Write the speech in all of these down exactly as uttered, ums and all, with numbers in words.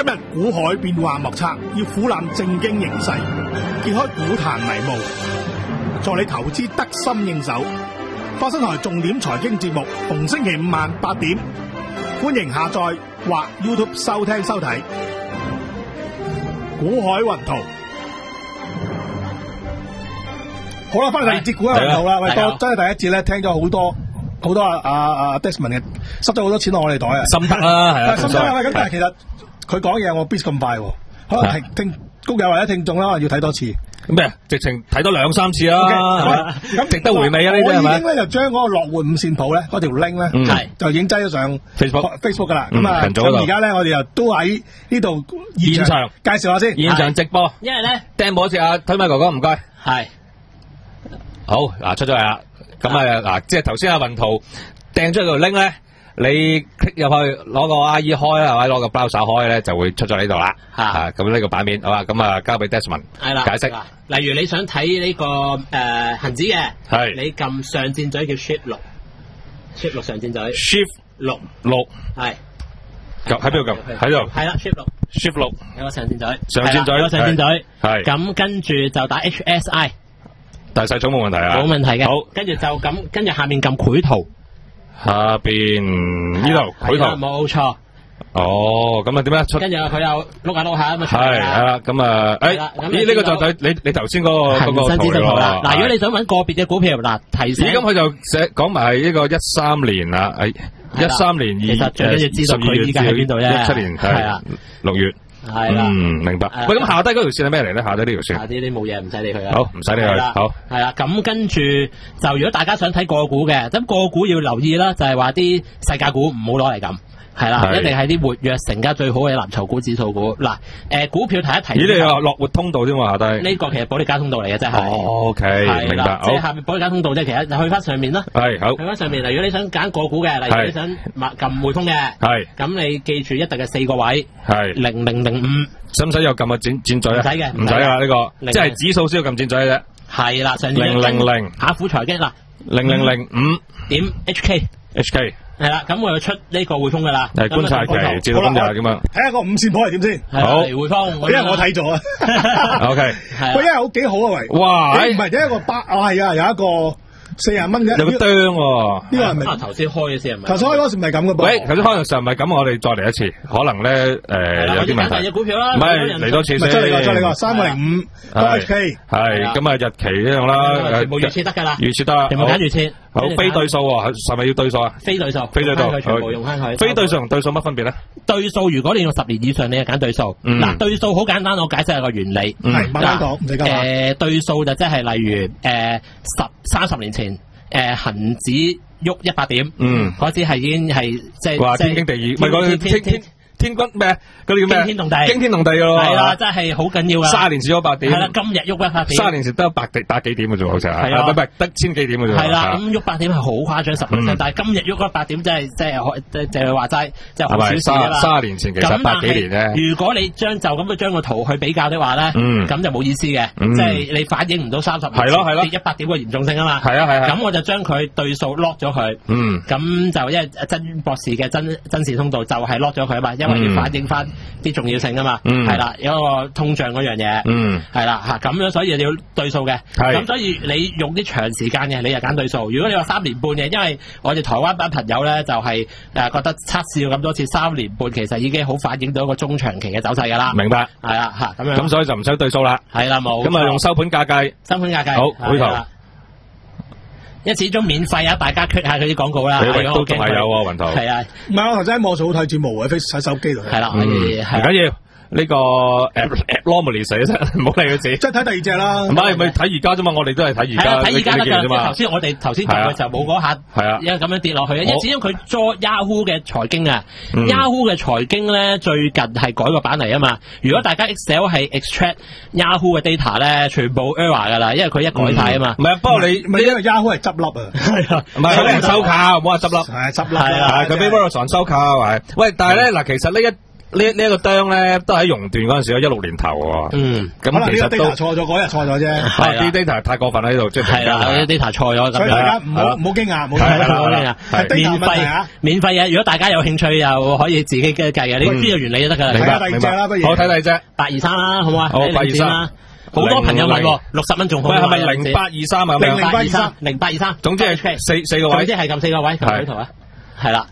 日股海變幻莫測，要俯覽正經形勢，揭開股壇迷霧，助你投資得心應手。發生台重點財經節目，逢星期五晚八點，歡迎下載或 YouTube 收聽收睇。股海雲圖。好啦，翻嚟第二節股海雲圖啦。喂，多真係第一節咧，聽咗好多好多阿阿阿 Desmond 嘅，塞咗好多錢落我哋袋啊！ 心得啦，係啊， 心得啦。咁但係其實佢講嘢我 beat 咁快，可能聽聽谷友或者聽眾啦，要睇多次。 咩？直情睇多兩三次啦，咁值得回味啊！呢啲係咪？ 我已經咧就將嗰個樂活五線譜咧，嗰條 link 咧，係就已經擠咗上 Facebook Facebook 噶啦。咁啊，咁而家咧我哋又都喺呢度現場介紹下先， 現場直播。 因為咧掟波先啊，推麥哥哥唔該。 係好嗱，出咗嚟啦。咁啊嗱，即係頭先阿雲圖掟出條 link 咧。你 click 入去攞個 I E 開啦，或者攞個 browser 開咧，就會出咗呢度啦。吓，咁呢個版面好啦，咁啊交俾 Desmond 係啦解釋。 例如你想睇呢個誒恒指嘅， 係你撳上箭嘴叫 Shift 六 ，Shift 六上箭嘴 ，Shift 六六係。 喺邊度撳？喺度。 係啦 ，Shift 六 ，Shift 六有個上箭嘴， 上箭嘴， 有個上箭嘴。 係。 咁跟住就打 H S I， 大細草冇問題啊。 冇問題嘅。 好， 跟住就咁，跟住下面撳繪圖。 下邊呢度繪圖冇錯。 哦，咁啊點樣出？ 跟住佢又碌下碌下咁啊出嚟係係啦，咁啊誒，咦呢個就睇你你頭先嗰個嗰個恒生指數圖啦。嗱，如果你想揾個別嘅股票，嗱提醒。 咁佢就寫講埋係呢個一三年啦，誒一三年二其實最緊要知道佢依家喺邊度啫。 一七年係啊六月。 係啦， 嗯，明白。喂，咁下低嗰條線係咩嚟咧？下低呢條線。 下低啲冇嘢，唔使理佢啊。 好，唔使理佢。好。 係啦，咁跟住就如果大家想睇個股嘅，咁個股要留意啦，就係話啲世界股唔好攞嚟撳。係啦，一定係啲活躍成交最好嘅藍籌股、指數股。嗱，誒，股票提一提。 咦，你話樂活通道添喎，下低。 呢個其實保利加通道嚟嘅，真係。 O K，明白。 即係下面保利加通道啫，其實去翻上面啦。 係好。 去翻上面，例如你想揀個股嘅，例如你想撳匯豐嘅。 係。 咁你記住一定係四個位。 係。零零零五。 使唔使又撳個箭箭嘴啊？ 唔使嘅， 唔使啊呢個，即係指數先要撳箭嘴嘅啫。 係啦，上零零零。 下虎財經啦。 零零零五。 點 H K。H K。 係啦，咁我就出呢個匯豐噶啦。 係觀察期，至到今日咁啊。 睇下個五線譜係點先。 好，匯豐， 因為我睇咗啊。 O K。 喂，因為好幾好啊，喂。 哇！ 唔係，有一個八，哦係啊，有一個四十蚊嘅。 有個釘喎。 呢個係咪？ 啊，頭先開嘅先係咪？ 頭先開嗰時唔係咁嘅噃。 喂，頭先開嘅時候唔係咁，我哋再嚟一次，可能咧誒有啲問題。 揀隻股票啦。 唔係嚟多次先。 再嚟個，再嚟個，三個零五個 H K。 係咁啊，日期呢樣啦。 全部預設得㗎啦。 預設得。 全部揀預設。 好，非對數喎，係咪要對數啊？ 非對數。 非對數。 全部用翻佢。 非對數同對數乜分別咧？ 對數如果你用十年以上，你就揀對數。嗱，對數好簡單，我解釋下個原理。 係，慢慢講，唔使急。 誒，對數就即係例如誒十三十年前誒恆指喐一百點，嗯，嗰時係已經係即係。 話天經地義，唔係講天天。天軍咩？嗰啲叫咩？ 驚天動地， 驚天動地噶咯， 係啦，真係好緊要噶。 卅年前咗八點， 係啦，今日喐一百點。 卅年前得百幾打幾點嘅啫，好似係，係啊，唔係得千幾點嘅啫。 係啦，咁喐八點係好誇張十 percent，但係今日喐一百點真係即係即係即係話齋，即係好少事啦。 卅年前其實百幾年啫。 如果你將就咁樣將個圖去比較的話咧，咁就冇意思嘅，即係你反映唔到三十年跌一百點嘅嚴重性啊嘛。 係啊係啊。 咁我就將佢對數 lock 咗佢，咁就因為曾博士嘅真真實通道就係 lock 咗佢啊嘛，因為要反映翻啲重要性啊嘛，係啦，有一個通脹嗰樣嘢，係啦吓，咁樣所以你要對數嘅，咁所以你用啲長時間嘅，你就揀對數。如果你話三年半嘅，因為我哋台灣班朋友咧就係誒覺得測試咗咁多次三年半，其實已經好反映到一個中長期嘅走勢噶啦。明白，係啦吓，咁樣。咁所以就唔使對數啦。係啦，冇。咁啊用收盤價計。收盤價計。好，回頭。因為始終免費啊，大家 click 下佢啲廣告啦。都仲係有喎，雲圖。係啊， 唔係我頭先喺網上好睇節目，喺喺手機度。 係啦，可以。唔緊要。呢個 abnormally 死啫，唔好理佢自己。 即係睇第二隻啦。唔係，咪睇而家啫嘛？我哋都係睇而家。 睇而家啫嘛。頭先我哋頭先做嘅時候冇嗰下， 係啊， 因為咁樣跌落去啊。因為始終佢 join Yahoo 嘅財經啊，Yahoo 嘅財經咧最近係改個版嚟啊嘛。如果大家 Excel 係 extract Yahoo 嘅 data 咧，全部 error 噶啦，因為佢一改晒啊嘛。唔係，不過你唔係因為 Yahoo 係執笠啊。係啊， 唔係佢收購，唔好話執笠。 係執笠。 係啊，佢俾 Verizon 收購係。喂，但係咧嗱，其實呢一呢呢一個釘咧，都喺熔斷嗰陣時一六年頭喎。 嗯， 咁其實都錯咗，嗰日錯咗啫。 啲 data 太過分喺度，即係係啦，啲 data 錯咗咁。 所以大家唔好唔好驚訝，唔好驚訝。係免費免費嘅，如果大家有興趣又可以自己計嘅，你知道原理就得㗎啦。 明白，明白啦，不如我睇第二隻八二三啦，好唔好啊？ 好，八二三。 好多朋友問喎，六十蚊仲好。 喂，係咪零八二三啊？ 零零八二三， 零八二三。 總之係四四個位。 總之係咁四個位，睇圖啊。係啦。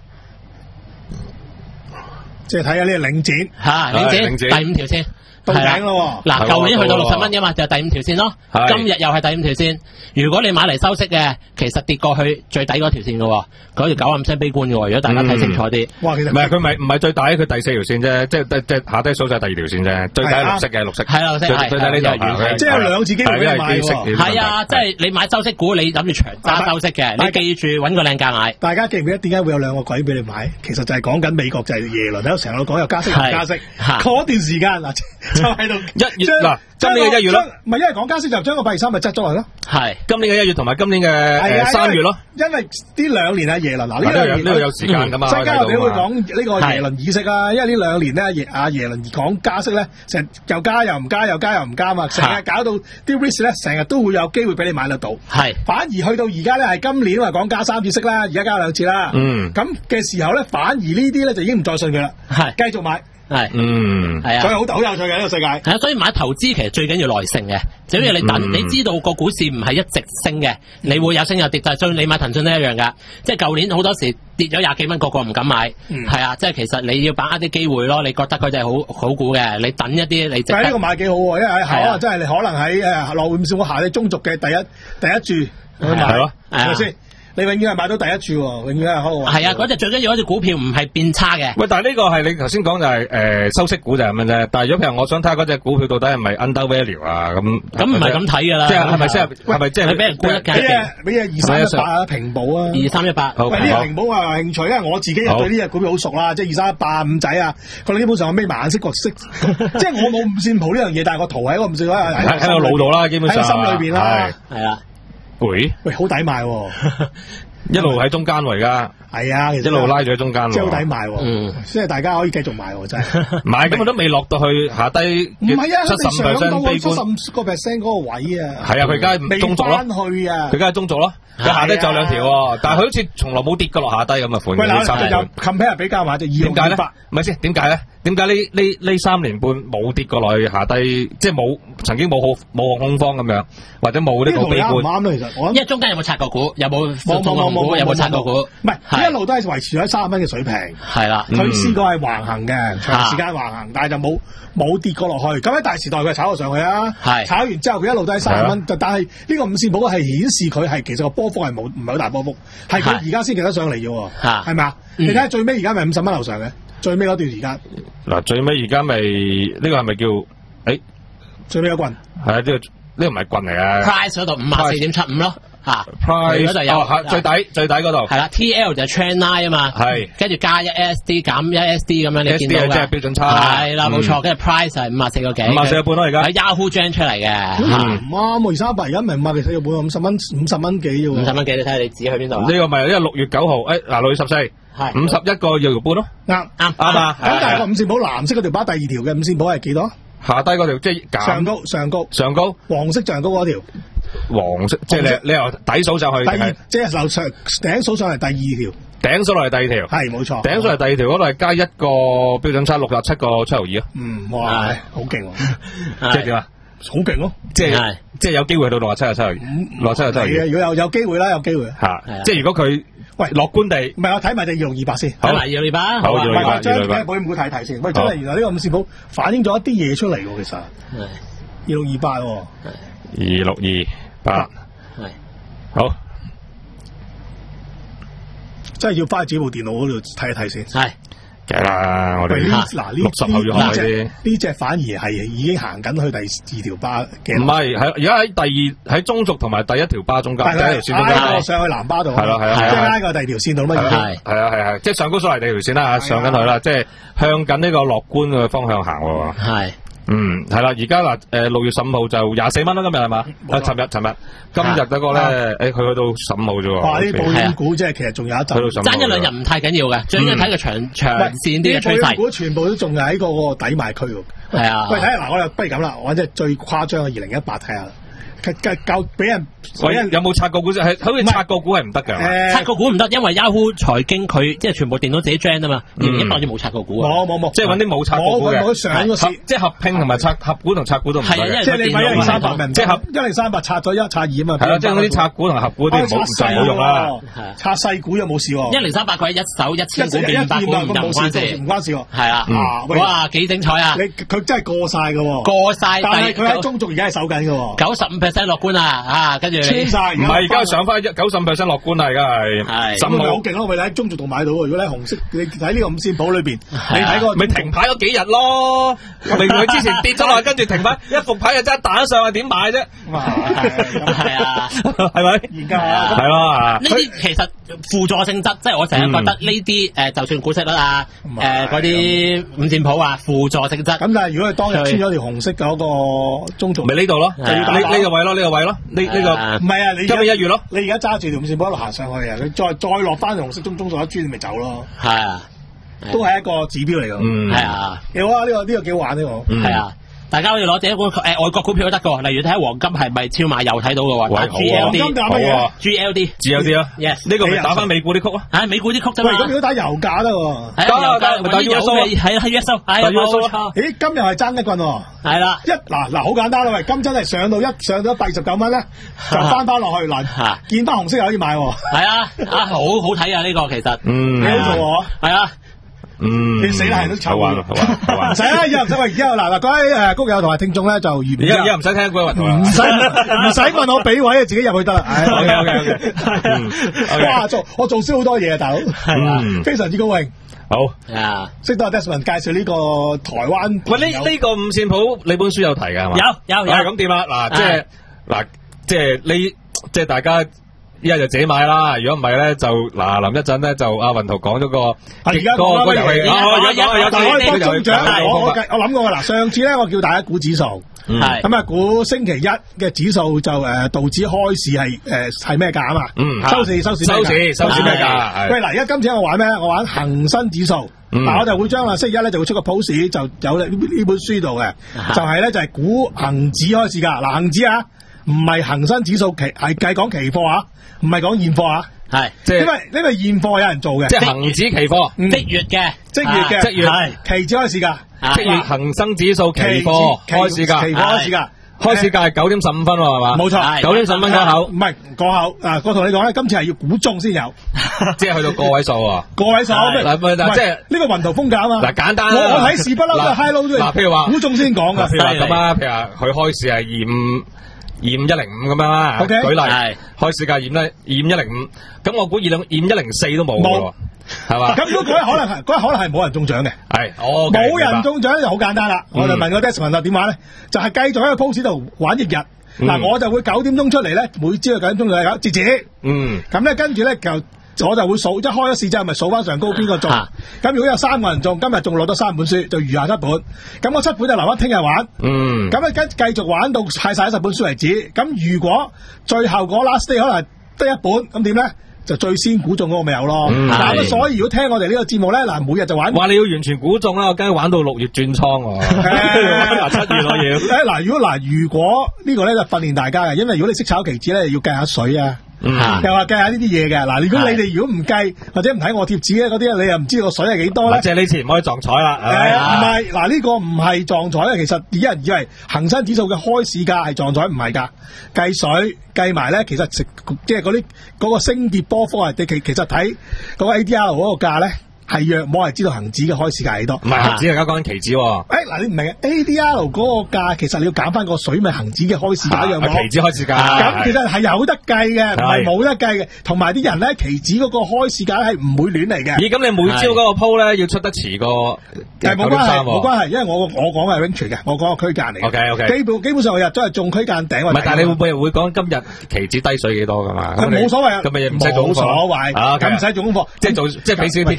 即係睇下呢個領展嚇，領展第五條線到頂咯。 嗱，舊年去到六十蚊嘅嘛，就係第五條線咯。今日又係第五條線。如果你買嚟收息嘅，其實跌過去最底嗰條線嘅喎，嗰條九啊五聲悲觀嘅喎。如果大家睇清楚啲， 哇，其實唔係佢唔係唔係最底，佢第四條線啫，即係即係下低數就係第二條線啫。最底係綠色嘅，綠色係綠色， 最底呢度即係有兩次機會俾你買喎。 係啊，即係你買收息股，你諗住長揸收息嘅，你記住揾個靚價買。 大家記唔記得點解會有兩個鬼俾你買？其實就係講緊美國就係耶倫喺度成日都講有加息有加息，嗰段時間嗱就喺度一月嗱，今年嘅一月咯， 唔係因為講加息就將個八二三咪執咗嚟咯。 係今年嘅一月同埋今年嘅三月咯。 因為呢兩年啊耶倫嗱呢兩年呢度有時間噶嘛， 陣間我哋會講呢個耶倫議息啊，因為呢兩年咧耶阿耶倫講加息咧，成又加又唔加又加又唔加嘛，成日搞到啲 risk 咧成日都會有機會俾你買得到。 係反而去到而家咧係今年話講加三次息啦，而家加兩次啦。嗯，咁嘅時候咧，反而呢啲咧就已經唔再信佢啦。係繼續買。 係， 嗯， 係啊， 所以好好有趣嘅呢個世界。 係啊，所以買投資其實最緊要耐性嘅，就因為你等，嗯、你知道個股市唔係一直升嘅，你會有升有跌，就係所以你買騰訊都一樣噶。即係舊年好多時跌咗廿幾蚊，個個唔敢買，係、嗯、啊，即係其實你要把握啲機會咯。你覺得佢哋係好好股嘅，你等一啲你。但係呢個買幾好喎，因為可能真係你可能喺誒落匯市我下你中軸嘅第一第一注去買，係咪先？你永遠係買到第一注喎，永遠係好。係啊，嗰隻最緊要嗰隻股票唔係變差嘅。喂， 但係呢個係你頭先講就係、是、誒、呃、收息股就係咁樣啫。但係如果譬如我想睇下嗰隻股票到底係咪 under value 啊咁， 咁唔係咁睇㗎啦。 即係係咪即係係咪即係俾人沽一價？ 俾隻二三一八啊，平保啊， 二三一八。 喂，呢隻平保我有興趣，因為我自己對呢隻股票好熟啦，即係二三一八五仔啊，佢哋基本上係咩顏色角色，即係我冇五線譜呢樣嘢，但係個圖喺個五線譜喺喺個腦度啦，基本上喺心裏邊啦， 係啊。 喂喂，好抵買喎！ 一路喺中間喎，而家係啊，其實一路拉住喺中間喎， 即係好抵買喎，嗯，即係大家可以繼續買喎，真係買咁我都未落到去下低， 唔係啊， 七十 percent 七十個 percent 嗰個位啊， 係啊，佢而家係中續咯， 去啊， 佢而家係中續咯，佢下低就兩條喎，但係佢好似從來冇跌過落下低咁嘅款。 喂，嗱，有 compare 比較埋就二六二八， 唔係先點解咧？點解呢呢呢三年半冇跌過落去下低，即係冇曾經冇好冇恐慌咁樣，或者冇呢個悲觀？ 啱啱咧，其實我諗， 因為中間有冇拆過股？有冇冇冇冇冇有冇拆過股？ 唔係，一路都係維持喺三十蚊嘅水平。 係啦， 佢試過係橫行嘅，長時間橫行，但係就冇冇跌過落去。咁喺大時代佢炒咗上去啊，係炒完之後佢一路都喺三十蚊。但係呢個五線譜係顯示佢係其實個波幅係冇唔係好大波幅，係佢而家先記得上嚟嘅喎，係咪啊？你睇下最尾而家咪五十蚊樓上嘅。最尾嗰段時間， 嗱最尾而家咪呢個係咪叫誒？ 最尾一棍係啊，呢個呢個唔係棍嚟啊 ！Price 嗰度五十四點七五咯，嚇 Price 嗰度有哦，最底最底嗰度係啦 ，T L 就係 trend line 啊嘛，係跟住加一 S D 減一 S D 咁樣，你見到嘅即係標準差係啦，冇錯，跟住 Price 係五十四個幾， 五十四個半咯而家喺 Yahoo gen 出嚟嘅， 唔啱，二三八而家咪五十四個半，五十蚊五十蚊幾啫喎， 五十蚊幾你睇下你指去邊度？ 呢個咪因為六月九號誒嗱六月十四。係五十一個二毫半咯， 啱啱啱啊！咁但係個五線譜藍色嗰條把第二條嘅五線譜係幾多？ 下低嗰條即係上高上高上高黃色上高嗰條黃色，即係你你由底數上去， 第二即係樓上頂數上嚟第二條， 頂數落嚟第二條， 係冇錯， 頂數嚟第二條嗰度係加一個標準差六十七個七毫二啊！ 嗯，哇，好勁喎！ 即係點啊？ 好勁咯！ 即係即係有機會去到六十七個七毫二，六十七個七毫二。 係啊，如果有有機會啦，有機會吓，即係如果佢。喂，樂觀地， 唔係我睇埋隻二六二八先， 睇埋二六二八， 好，二六二八， 將嘅保險股睇睇先。喂，真係原來呢個五線譜反映咗一啲嘢出嚟喎，其實。係。二六二八喎。 二六二八。係。好。 真係要翻去自己部電腦嗰度睇一睇先。 係。 梗係啦，我哋嗱六十後要學啲。 呢隻反而係已經行緊去第二條巴嘅。 唔係，喺而家喺第二喺中軸同埋第一條巴中間，第一條線中間。 挨上去南巴度。 係啦係啦。 即係挨過第二條線度乜嘢？ 係係啊係係，即係上高所嚟第二條線啦，上緊去啦，即係向緊呢個樂觀嘅方向行喎。 係。 嗯，係啦，而家嗱，誒六月十五號就廿四蚊啦，今日係嘛？啊，尋日尋日，今日嗰個咧，誒佢去到十五號啫喎。 哇！啲保險股即係其實仲有一陣， 爭一兩日唔太緊要嘅，最緊要睇個長長線啲嘅趨勢。 保險股全部都仲係喺嗰個抵買區喎。 係啊。 喂，睇下嗱，我哋不如咁啦，我即係最誇張嘅二零一八睇下。夠俾人， 喂，有冇拆個股？係好似拆個股係唔得㗎。 拆個股唔得，因為 Yahoo 財經佢即係全部電腦自己 gen 啊嘛。二零一八好似冇拆個股啊。 冇冇冇， 即係揾啲冇拆個股嘅。 我上個市， 即係合併同埋拆合股同拆股都唔得嘅。 即係你買一零三八咪唔即係合一零三八拆咗一拆二啊嘛。 係啦，即係嗰啲拆股同合股啲冇就冇用啦。 拆細股又冇事喎。 一零三八佢係一手一千股變百股唔關事， 唔關事喎。 係啊。哇，幾精彩啊！ 你佢真係過晒㗎喎。 過晒， 但係佢喺中續而家係守緊㗎喎。 九十五 percent 樂觀啊！啊，跟住穿晒， 唔係而家上翻一九十五 percent 樂觀啦，而家係係咁咪好勁咯！咪喺中續度買到喎。如果喺紅色，你睇呢個五線譜裏邊，你睇個咪停牌嗰幾日咯。明明佢之前跌咗落，跟住停牌，一復牌就真係彈上去，點買啫？ 係啊， 係咪？研究下係咯。 呢啲其實輔助性質，即係我成日覺得呢啲誒，就算股息率啊，誒嗰啲五線譜啊，輔助性質。 咁但係如果係當日穿咗條紅色嗰個中續， 咪呢度咯，呢呢個位咯，呢個位咯，呢呢個唔係啊，你今日一月咯， 你而家揸住條五線譜一路行上去啊，你再再落翻紅色中中續一穿，你咪走咯。 係啊， 都係一個指標嚟㗎。 嗯， 係啊， 幾好啊！呢個呢個幾好玩呢個。 係啊。大家可以攞第一股誒外國股票都得㗎，例如睇下黃金係咪超買又睇到嘅喎。G L D 好啊 ，G L D，G L D 啊 ，yes， 呢個咪打翻美股啲曲啊？ 係美股啲曲啫嘛。 喂，咁如果打油價得喎？ 係啊，油價打 U S O，係係 U S O，係冇錯。 咦，今日係爭一棍喎。 係啦， 一嗱嗱好簡單啦，喂，金真係上到一上到八十九蚊咧，就翻翻落去嗱，見翻紅色又可以買喎。 係啊，啊好好睇啊呢個其實， 嗯， 幾好做喎。 係啊。 嗯， 你死啦，係都醜啊！ 唔使啦，以後唔使喂，而家嗱嗱各位誒谷友同埋聽眾咧就預備。 而家而家唔使聽嗰個運唔使唔使問我俾位啊，自己入去得啦。 O K O K O K。 哇，做我做少好多嘢啊，大佬，係啊，非常之高興。 好啊， 識到阿 Desmond 介紹呢個台灣。 喂，呢呢個五線譜你本書有提㗎係嘛？ 有有有。 咁點啊？嗱，即係嗱，即係呢，即係大家。一係就自己買啦，如果唔係咧就嗱，臨一陣咧就阿雲圖講咗個而家講個遊戲， 而家講有但係可以幫中獎。我我我諗過㗎嗱，上次咧我叫大家估指數，係咁啊估星期一嘅指數就誒道指開市係誒係咩價啊嘛？嗯，收市收市收市收市咩價？ 喂嗱，而家今次我玩咩？我玩恒生指數。嗱，我就會將啊星期一咧就會出個 post 就有呢呢本書度嘅，就係咧就係估恒指開市價。嗱，恒指啊，唔係恒生指數期係計講期貨啊。唔係講現貨啊， 係， 即係因為呢個現貨有人做嘅， 即係恒指期貨， 即月嘅， 即月嘅， 即月係期指開市價， 即月恒生指數期貨開市價， 期貨開市價， 開市價係九點十五分喎，係嘛？ 冇錯， 九點十五分嗰口， 唔係嗰口啊！我同你講咧，今次係要估中先有， 即係去到個位數喎， 個位數，嗱，即係呢個雲圖風格啊嘛。 嗱，簡單， 我我睇市不嬲都 high low 都嗱，譬如話估中先講噶， 譬如話咁啊，譬如話佢開市係二五。二五一零五咁樣啦，舉例，開市價二五咧，二五一零五，咁我估二兩二五一零四都冇喎，係嘛？咁如果嗰日可能係嗰日可能係冇人中獎嘅， 係，哦， 冇人中獎就好簡單啦。我就問個 Desmond 點玩咧，就係繼續喺個 post 度玩一日。嗱，我就會九點鐘出嚟咧，每朝九點鐘就係咁截止。嗯，咁咧跟住咧就。我就會數，一開咗市之後咪數翻上高邊個中，咁、啊、如果有三個人中，今日仲攞咗三本書，就餘下七本，咁我七本就留翻聽日玩，嗯，咁咧跟繼續玩到派晒十本書為止，咁如果最後嗰 last day 可能得一本，咁點咧？就最先估中嗰個咪有咯，咁、嗯、所以如果聽我哋呢個節目咧，嗱每日就玩，話你要完全估中啦，我梗係玩到六月轉倉喎，嗱七月攞嘢， 誒嗱如果嗱如果呢個咧就訓練大家嘅，因為如果你識炒期指咧，要計下水啊。嗯，又話計下呢啲嘢嘅，嗱，如果你哋如果唔計或者唔睇我貼紙咧，嗰啲你又唔知道個水係幾多咧？ 即係呢次唔可以撞彩啦。 誒，唔係，嗱呢個唔係撞彩咧，其實啲人以為恒生指數嘅開市價係撞彩，唔係噶，計水計埋咧，其實即係嗰啲嗰個升跌波幅係，其其實睇嗰個 A D R 嗰個價咧。係約冇人知道恒指嘅開市價幾多？ 唔係恒指，而家講緊期指。誒， 嗱，你唔明 A D R 嗰個價，其實你要減翻個水咪恒指嘅開市價一樣冇？ 期指開市價。 咁其實係有得計嘅，唔係冇得計嘅。同埋啲人咧，期指嗰個開市價係唔會亂嚟嘅。 咦？咁你每朝嗰個鋪咧要出得遲過？ 誒，冇關係，冇關係，因為我我講嘅係 range 嘅，我講個區間嚟嘅。 O K O K。 基本基本上我日都係中區間頂。 唔係，但係你會唔會會講今日期指低水幾多㗎嘛？ 冇所謂啊。 咁咪唔使做功課。 冇所謂。咁唔使做功課。 即係做即係俾少啲 tips 人。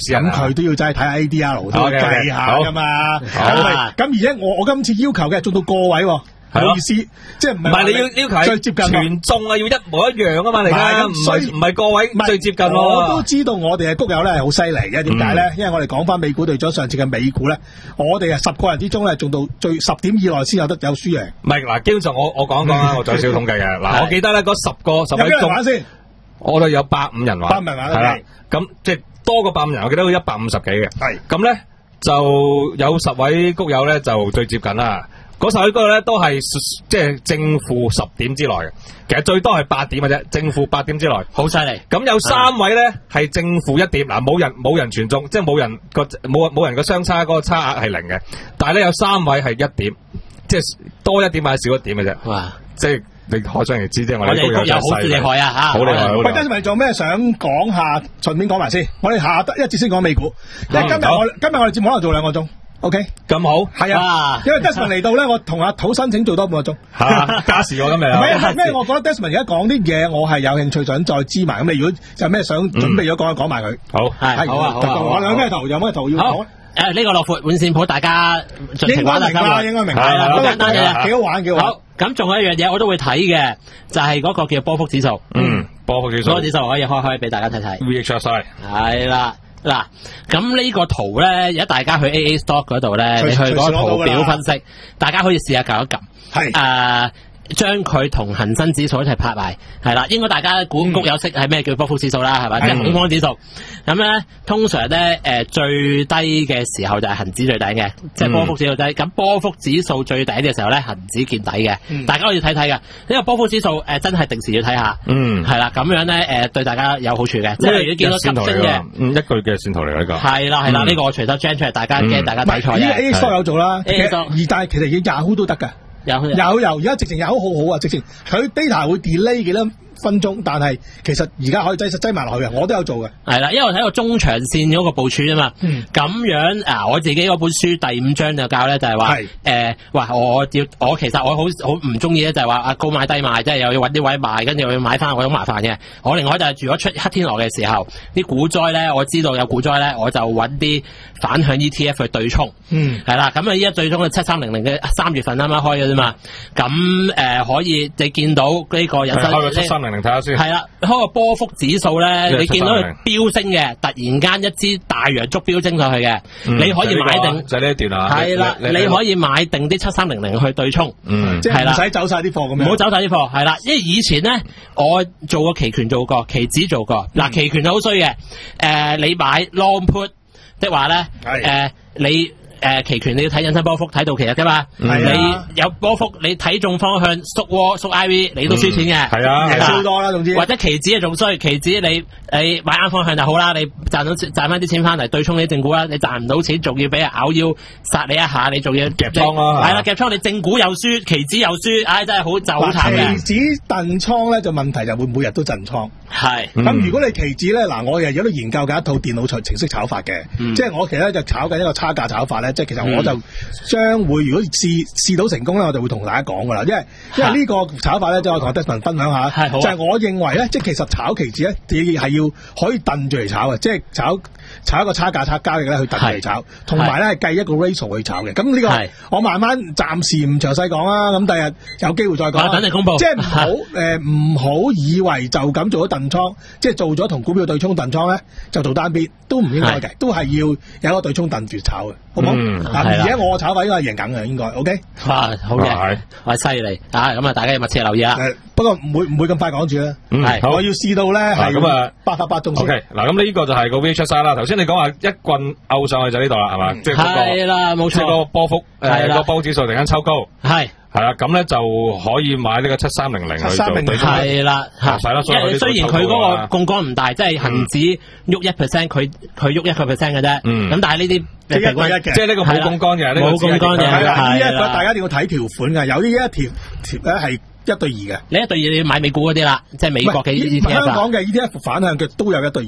去都要真係睇下 A D R 都要計下噶嘛。咁而且我我今次要求嘅做到個位喎。唔好意思，即係唔係？唔係你要要求最接近全中啊，要一模一樣啊嘛，嚟㗎，唔係唔係個位最接近咯。 我都知道我哋嘅谷友咧係好犀利嘅，點解咧？因為我哋講翻美股隊長上次嘅美股咧，我哋係十個人之中咧，中到最十點以內先有得有輸贏。 唔係嗱，基本上我我講一講啦，我做少統計嘅嗱，我記得咧嗰十個十位中先， 我哋有百五人玩， 百五人玩係啦， 咁即係多過百五人，我記得有一百五十幾嘅， 係咁咧就有十位谷友咧就最接近啦。嗰十位嗰個咧都係即係正負十點之內嘅，其實最多係八點嘅啫，正負八點之內， 好犀利。 咁有三位咧係正負一點，嗱冇人冇人全中，即係冇人個冇冇人個相差嗰個差額係零嘅，但係咧有三位係一點，即係多一點或者少一點嘅啫。哇！即係你可想而知，即係我哋都有優勢。好厲害啊！嚇，好厲害！ 喂，跟住咪做咩想講下？順便講埋先，我哋下得一節先講美股，因為今日我今日我哋節目可能做兩個鐘。O K， 咁好， 係啊，因為 Desmond 嚟到咧，我同阿土申請做多半個鐘， 吓加時我今日， 唔係咩？我覺得 Desmond 而家講啲嘢，我係有興趣想再知埋。咁你如果有咩想準備咗講，講埋佢。 好， 係好啊，好啊。 我有咩圖？有咩圖要講？ 誒，呢個樂闊換線譜，大家盡情玩啦， 應該明白， 係啦，好簡單嘅， 幾好玩，幾好。好， 咁仲有一樣嘢我都會睇嘅，就係嗰個叫波幅指數。 嗯，波幅指數， 波幅指數可以開開俾大家睇睇。 V H S I 係啦。嗱，咁呢個圖咧，而家大家去 A A Stock 嗰度咧，你去嗰個圖表分析，大家可以試下撳一撳，係誒。將佢同恒生指數一齊拍埋，係啦，應該大家估谷友識係咩叫波幅指數啦，係咪？即係恐慌指數。咁咧，通常咧，誒最低嘅時候就係恒指最頂嘅，即係波幅指數低。咁波幅指數最頂嘅時候咧，恒指見底嘅。大家可以睇睇嘅，呢個波幅指數誒真係定時要睇下。嗯，係啦，咁樣咧誒對大家有好處嘅。即係如果見到急升嘅， 嗯，一個月嘅線圖嚟嘅呢個。 係啦係啦，呢個我隨手 gen 出嚟，大家驚大家睇錯嘅。 呢個 A Stock 有做啦，A Stock，而但係其實要 Yahoo 都得㗎。有有有，而家直情 Yahoo 好好啊！直情佢 data 會 delay 幾多分鐘，但係其實而家可以擠擠埋落去嘅，我都有做嘅。 係啦，因為我睇個中長線嗰個部署啊嘛。咁、嗯、樣啊，我自己嗰本書第五章就教咧，就係話誒，哇！我要我其實我好好唔中意咧，就係話啊高買低賣，即係又要揾啲位賣，跟住又要買翻，我好麻煩嘅。我另外就係如果出黑天鵝嘅時候，啲股災咧，我知道有股災咧，我就揾啲反向 E T F 去對沖。嗯，係啦，咁啊依家對沖嘅七三零零嘅三月份啱啱開嘅啫嘛。咁誒、呃、可以你見到呢個引申開個七三零零睇下先。係啦，開個波幅指數咧，你見到佢飆升嘅，突然間一支大陽燭飆升上去嘅、嗯，你可以買定就呢、是、一段啊。 係啦，你可以買定啲七三零零去對沖。 嗯，即係唔使走晒啲貨咁樣。唔好走晒啲貨，係啦，因為以前咧我做過期權做過，期指做過。嗱、嗯，期權就好衰嘅。誒、呃，你買 long put 即係話咧，誒、呃、你。誒、呃，期權你要睇引伸波幅，睇到期日噶嘛？你有波幅，你睇中方向縮窩縮 I V， 你都輸錢嘅。係、嗯、啊，係超多啦，總之。或者期指啊，仲衰，期指你你買啱方向就好啦，你賺到賺翻啲錢翻嚟對沖你正股啦，你賺唔到錢，仲要俾人咬腰殺你一下，你仲要夾倉咯。係啦，夾倉你正股又輸，期指又輸，唉、哎，真係好就好慘嘅。 期指燉倉咧就問題就會每日都燉倉。 係。咁、 嗯、如果你期指咧，嗱，我又喺度研究緊一套電腦程式炒法嘅、嗯，即係我其實就炒緊一個差價炒法咧，即係其實我就將會如果試試到成功咧，我就會同大家講噶啦，因為因為呢個炒法咧，即係我同阿 Desmond 分享下，就係、是、我認為咧，即係其實炒期指咧，你係要可以燉住嚟炒嘅，即係炒炒一個差價差交易咧去燉住嚟炒，同埋咧係計一個 ratio 去炒嘅。咁呢個我慢慢暫時唔詳細講啦，咁第日有機會再講。 等你公佈。 即係唔好誒，唔好以為就咁做咗燉倉，即係做咗同股票對沖燉倉咧，就做單邊都唔應該嘅，都係要有一個對沖燉住炒嘅，好唔好？嗯而家我炒法應該係贏緊嘅，應該 OK。 哇，好嘅，哇，犀利啊！咁啊，大家要密切留意啊。 不過唔會唔會咁快講住啦。係、嗯，我要試到咧係咁啊，八發八中先。OK， 嗱，咁呢個就係個 V H S I 啦。頭先你講話一棍勾上去就呢度啦，係嘛？即係嗰個係啦，冇錯。即係個波幅誒個波指數突然間抽高。係。係啦，咁咧就可以買呢個七三零零去做對沖。係啦，係啦，因為雖然佢嗰個槓桿唔大，即係恒指喐一 percent，佢佢喐一個 percent 嘅啫。嗯。咁但係呢啲即係呢個冇槓桿嘅， 冇槓桿嘅。係啦，呢一個大家一定要睇條款嘅，有啲一條條咧係一對二嘅。 你一對二你要買美股嗰啲啦，即係美國嘅 E T F。 香港嘅 E T F 反向嘅都有一對二。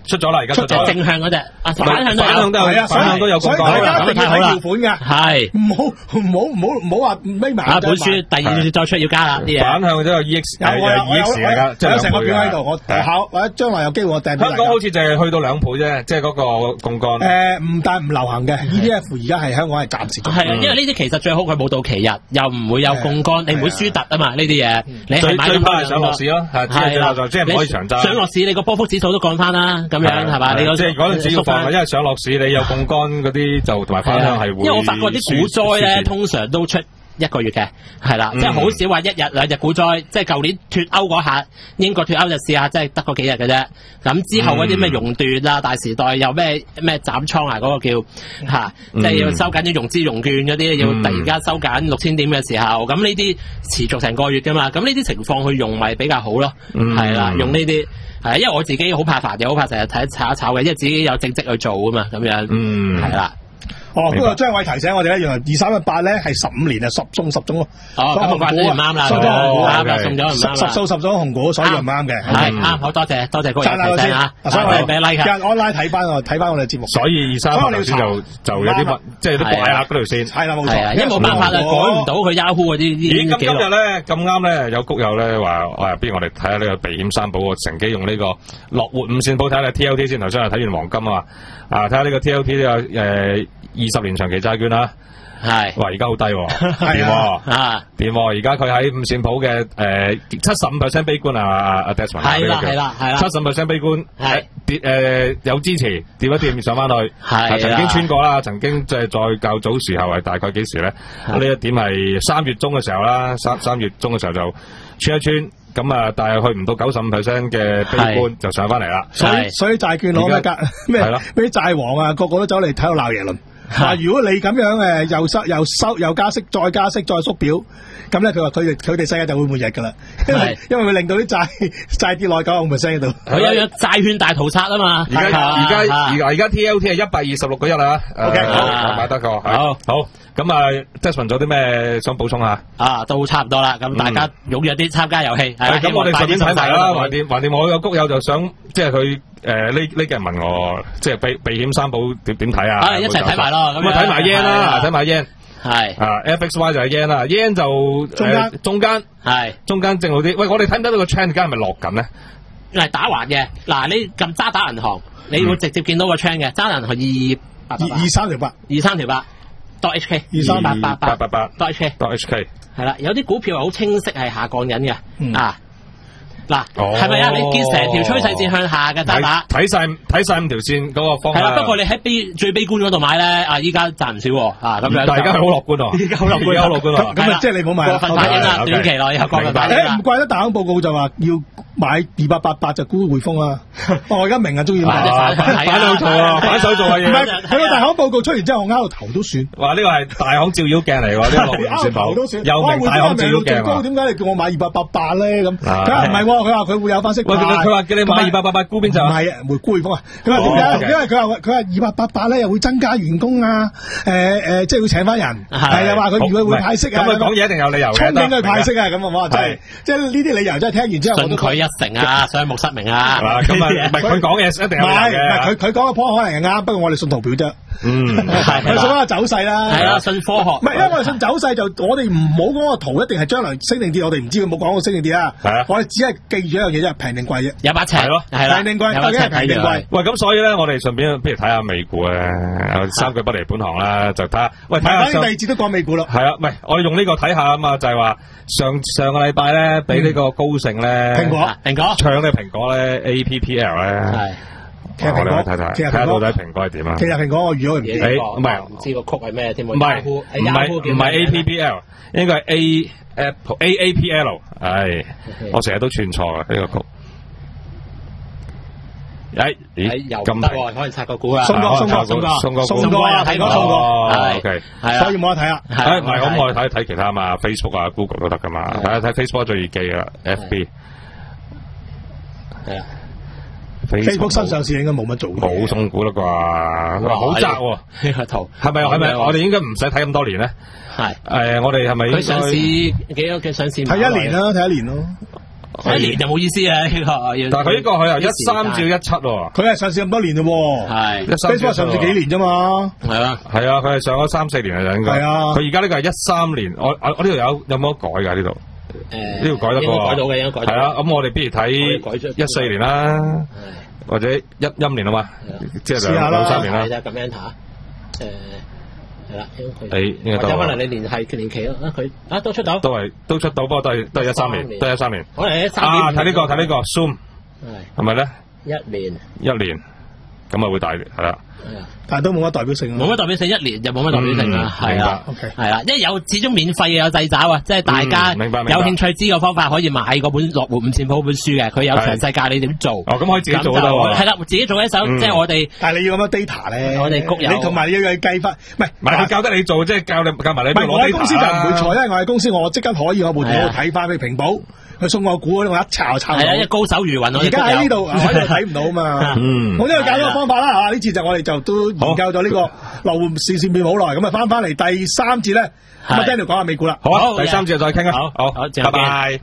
出咗啦，而家出咗正向嗰隻，啊反向都反向都有，反向都有槓桿啦， 咁太好啦，條款㗎， 係唔好唔好唔好唔好話眯埋。 啊，本書第二次再出要加啦啲嘢。 反向都有 E X， 有 E X 嚟㗎，即係成個表喺度，我考或者將來有機會我訂。 香港好似就係去到兩倍啫，即係嗰個槓桿。 誒唔但唔流行嘅 E T F 而家係香港係暫時。 係啊，因為呢啲其實最好佢冇到期日，又唔會有槓桿，你唔會輸突啊嘛呢啲嘢。你係買最怕係上落市咯，係係啦，即係唔可以長揸。 上落市你個波幅指數都降翻啦，咁樣係嘛？你即係嗰陣時要放，因為上落市你有槓桿嗰啲就同埋反向係會。 因為我發覺啲股災咧，通常都出一個月嘅，係啦，即係好少話一日兩日股災，即係舊年脱歐嗰下，英國脱歐就試下，即係得嗰幾日嘅啫。咁之後嗰啲咩熔斷啊、大時代又咩咩斬倉啊，嗰個叫嚇，即係要收緊啲融資融券嗰啲，要突然間收緊六千點嘅時候，咁呢啲持續成個月㗎嘛，咁呢啲情況去用咪比較好咯，係啦，用呢啲係，因為我自己好怕煩嘅，好怕成日睇炒一炒嘅，因為自己有正職去做啊嘛，咁樣，係啦。 哦，不過張偉提醒我哋咧，原來二三一八咧係十五年啊，十中十中咯。 哦，咁紅股唔啱啦，送咗紅股啱啦，送咗唔啱啦。 十數十咗紅股，所以唔啱嘅。 係啱，好多謝多謝高人提醒啊！ 所以我俾 like。 其實我拉睇翻我睇翻我哋節目。 所以二三一八頭先就就有啲乜，即係都怪下嗰條線。 係啦，冇錯。 因為冇辦法啊，改唔到佢 Yahoo 嗰啲啲咦？咁今日咧咁啱咧，有谷友咧話，哇！不如我哋睇下呢個避險三寶，乘機用呢個樂活五線譜睇下 T L T 先。頭先係睇完黃金啊，啊睇下呢個 T L T 呢個誒。二十年長期債券啦，係，哇！而家好低喎，掂喎，啊，掂喎！而家佢喺五線譜嘅誒七十五 percent 悲觀啊，阿阿 Desmond 係啦係啦係啦， 七十五 percent 悲觀，係跌誒有支持，跌一跌上翻去， 係曾經穿過啦，曾經即係再較早時候係大概幾時咧？呢一點係三月中嘅時候啦，三三月中嘅時候就穿一穿。咁啊，但係去唔到九十五 percent 嘅悲觀就上翻嚟啦。 所以所以債券攞咩價咩咩債王啊，個個都走嚟睇度鬧耶倫。嗱，如果你咁樣誒又收又收又加息再加息再縮表，咁咧佢話佢哋佢哋世界就會末日㗎啦，因為因為會令到啲債債跌落九十五 percent 喺度。 佢有有債券大屠殺啊嘛！ 而家而家而家而家 T L T 係一百二十六個一啦。OK， 好，買得個。好，好。咁啊 Desmond 仲有啲咩想補充下？ 啊，都差唔多啦。咁大家踴躍啲參加遊戲。 係咁，我哋順便睇埋啦。橫掂橫掂，我有谷友就想即係佢。誒，呢呢幾人問我，即係避避險三寶點點睇啊？ 啊，一齊睇埋咯，咁啊睇埋 yen 啦，睇埋 yen， 係啊 F X Y 就係 yen 啦 ，yen 就中間中間係中間正好啲。喂，我哋睇唔睇到個 trend 而家係咪落緊咧？ 係打橫嘅，嗱你撳渣打銀行，你會直接見到個 trend 嘅，渣打銀行二二二三條八， 二三條八，dot H K， 二三八八八八八 ，dot H K，dot H K， 係啦，有啲股票係好清晰係下降緊嘅，啊。嗱，係咪啊？你見成條趨勢線向下嘅渣打， 睇晒睇晒五條線嗰個方向。 係啦，不過你喺悲最悲觀嗰度買咧，啊依家賺唔少喎，啊咁樣。 但係而家係好樂觀喎， 而家好樂觀， 好樂觀喎。 咁啊，即係你冇買過分反應啦，短期內有過分反應啦。 唔怪得大行報告就話要買二八八八就沽匯豐啦。我而家明啊，中意買反反手做啊，反手做嘅嘢。 唔係佢個大行報告出完之後，我拗到頭都算。 哇！呢個係大行照妖鏡嚟喎，呢個樂觀線圖。又名大行照妖鏡。 點解你叫我買二八八八咧？咁佢話唔係，佢話佢會有翻息。 喂，佢話叫你買二八八八沽邊就？ 唔係啊，回沽匯豐啊。佢話點解？因為佢話佢話二八八八咧又會增加員工啊，誒誒，即係會請翻人。係啊，話佢如果會派息啊。 咁佢講嘢一定有理由嘅。 憧憬佢派息啊，咁啊，我話真係，即係呢啲理由真係聽完之後。 信佢一成啊，雙目失明啊。 咁啊，唔係佢講嘢一定有理由嘅。 唔係佢佢講嘅 point 可能係啱，不過我哋信圖表啫。 嗯， 係佢信翻個走勢啦。 係啦，信科學。 唔係，因為我哋信走勢就我哋唔好講個圖一定係將來升定跌，我哋唔知佢冇講過升定跌啊。 係啊， 我哋只係記住一樣嘢啫，平定貴啫。 有把尺係咯， 係啦， 平定貴究竟係平定貴。 喂，咁所以咧，我哋順便不如睇下美股咧，三句不離本行啦，就睇下。喂，睇下上。第二節都講美股咯。係啊，唔係我哋用呢個睇下啊嘛，就係話上上個禮拜咧，俾呢個高盛咧， 蘋果蘋果搶嘅蘋果咧 A P P L 咧。係。 其實蘋果， 睇睇， 其實睇下到底蘋果係點啊？ 其實蘋果我預咗佢唔知， 唔係唔知個曲係咩添？ 唔係唔係唔係 A P P L， 應該係 A Apple A A P L， 唉，我成日都串錯啊呢個曲。誒，咦，咁得可能拆個股啊？ 送過送過送過送過送過啊！睇過送過， 係 OK， 係啊， 所以冇得睇啊。 誒，唔係咁，我哋睇睇其他嘛 ，Facebook 啊、Google 都得噶嘛。睇下睇 Facebook 最易記啦 ，F B。係啊。 Facebook 新上市應該冇乜做， 冇送股啦啩，佢話好窄喎呢個圖， 係咪係咪？我哋應該唔使睇咁多年咧。係誒，我哋係咪佢上市幾多嘅上市？ 睇一年啦，睇一年咯。 一年就冇意思啊！呢個要， 但係佢呢個佢由一三至一七喎， 佢係上市咁多年嘞喎， 係 Facebook 上市幾年啫嘛， 係啊， 係啊，佢係上咗三四年啊，應該係啊，佢而家呢個係一三年，我我我呢度有有冇得改㗎呢度？誒，呢度改得過， 改到嘅，應該改到。 係啊，咁我哋不如睇一四年啦，或者一一年啊嘛，即係兩兩三年啦。 咁樣下，誒。係啦，因為佢誒應該都可能你連係年期咯，啊佢啊都出到， 都係都出到，不過都係都係一三年，都係一三年。 可能一三年啊，睇呢個睇呢個 Zoom 係咪咧？ 一年一年咁啊會大係啦。 但係都冇乜代表性， 冇乜代表性，一年就冇乜代表性啦，係啦，係啦，因為有始終免費嘅有掣肘啊，即係大家有興趣知個方法可以買嗰本《落門五線譜》本書嘅，佢有詳細教你點做。 哦，咁可以自己做得喎。 係啦，自己做一手，即係我哋。 但係你要咁多 data 咧， 我哋谷有。 你同埋你要計翻，唔係唔係佢教得你做，即係教你教埋你。 唔係我喺公司就唔會錯，因為我喺公司我即刻可以我部電腦睇翻佢屏保。佢送我股嗰啲，我一抄抄到。係啊， 一高手如雲。 而家喺呢度喺度睇唔到啊嘛。嗯。我呢個教咗個方法啦嚇，呢次就我哋就都研究咗呢個流視線片好耐，咁啊翻翻嚟第三節咧，咁啊 Daniel 講下美股啦。 好啊，第三節再傾啊。好，好， 好， 拜拜。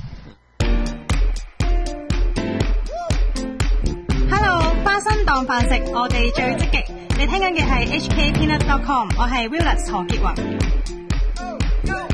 Hello， 花生當飯食，我哋最積極。你聽緊嘅係 H K Peanut dot com， 我係 Willis 何潔雲。